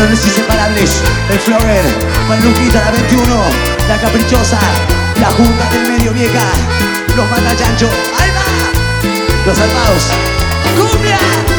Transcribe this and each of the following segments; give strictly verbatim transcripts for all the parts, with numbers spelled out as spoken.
los inseparables, el Flogger, para Luquita, la veintiuno, la Caprichosa, la Junta del Medio Vieja, los Matachancho, ¡ahí va! Los Salvados, ¡cumbia!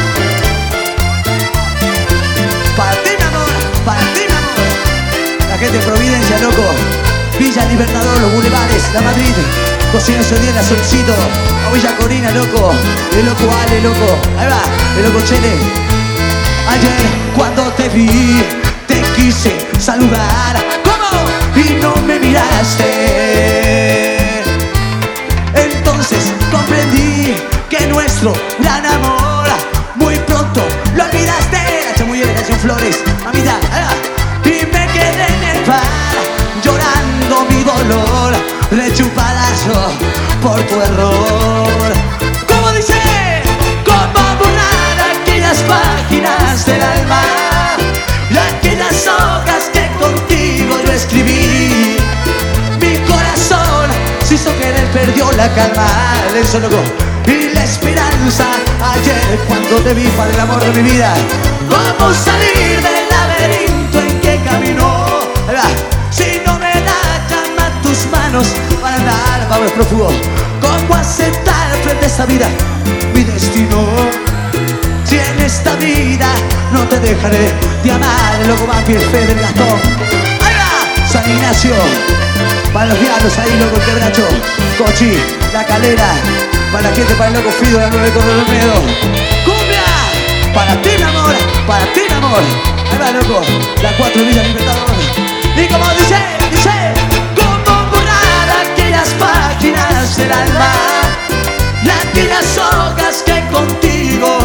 Para ti, mi amor, para ti, mi amor. La gente de Providencia, loco, Villa Libertador, los Bulevares, la Madrid, Cocina Sodía, la Solcito, a Villa Corina, loco, el loco Ale, loco, ahí va, el loco Chele. Ayer cuando te vi, te quise saludar, ¿cómo? Y no me miraste. Entonces comprendí que nuestro gran amor muy pronto lo olvidaste. La chamullera, la canción Flores, mamita, y me quedé en el bar llorando mi dolor de chupadazo por tu error. ¿Cómo dice? ¿Cómo borrar aquellas páginas del alma y aquellas hojas que contigo yo escribí? Mi corazón se hizo querer, perdió la calma, el enzo loco y la esperanza. Ayer cuando te vi, para el amor de mi vida, ¿cómo salir del laberinto en que caminó? Si no me da llama tus manos para andar, vamos prófugo. ¿Cómo aceptar frente a esta vida mi destino? Si en esta vida no te dejaré de amar, el loco Vampi, el Fede, el Gastón. ¡Ahí va! San Ignacio, para los diablos ahí, loco, el Quebracho, Cochi, la Calera, para la gente, para el loco Fido, la nueve con el miedo. ¡Cumbia! Para ti, mi amor, para ti, mi amor. Ahí va, loco, la cuatro Villa Libertador. Y como dice, dice, ¿cómo borrar aquellas páginas del alma y aquellas hojas que contigo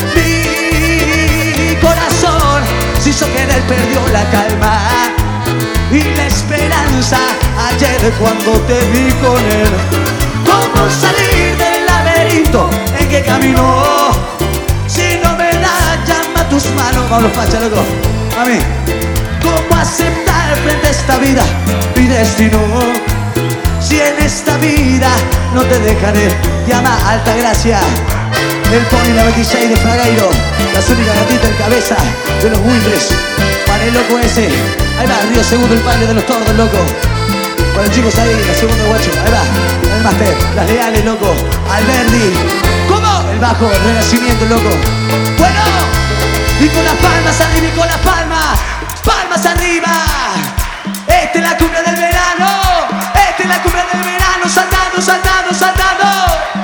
mi corazón se hizo querer, perdió la calma y la esperanza? Ayer cuando te vi con él, ¿cómo salir del laberinto en que caminó? Si no me da llama tus manos, vamos facha, loco, a mí. ¿Cómo aceptar frente a esta vida mi destino? Si en esta vida no te dejaré de amar. Alta Gracia, el Pony, la veintiséis de Fragairo, la única gatita en cabeza de los Windres, para el loco ese. Ahí va, Río Segundo, el padre de los tordos, loco. Para los chicos ahí, la segunda guacho, ahí va, el máster, las leales, loco. Alberdi, ¿cómo? El bajo, el renacimiento, loco. Bueno, y con las palmas arriba, y con las palmas. ¡Palmas arriba! Esta es la cumbia del verano. Esta es la cumbia del verano. Saltando, saltando, saltando.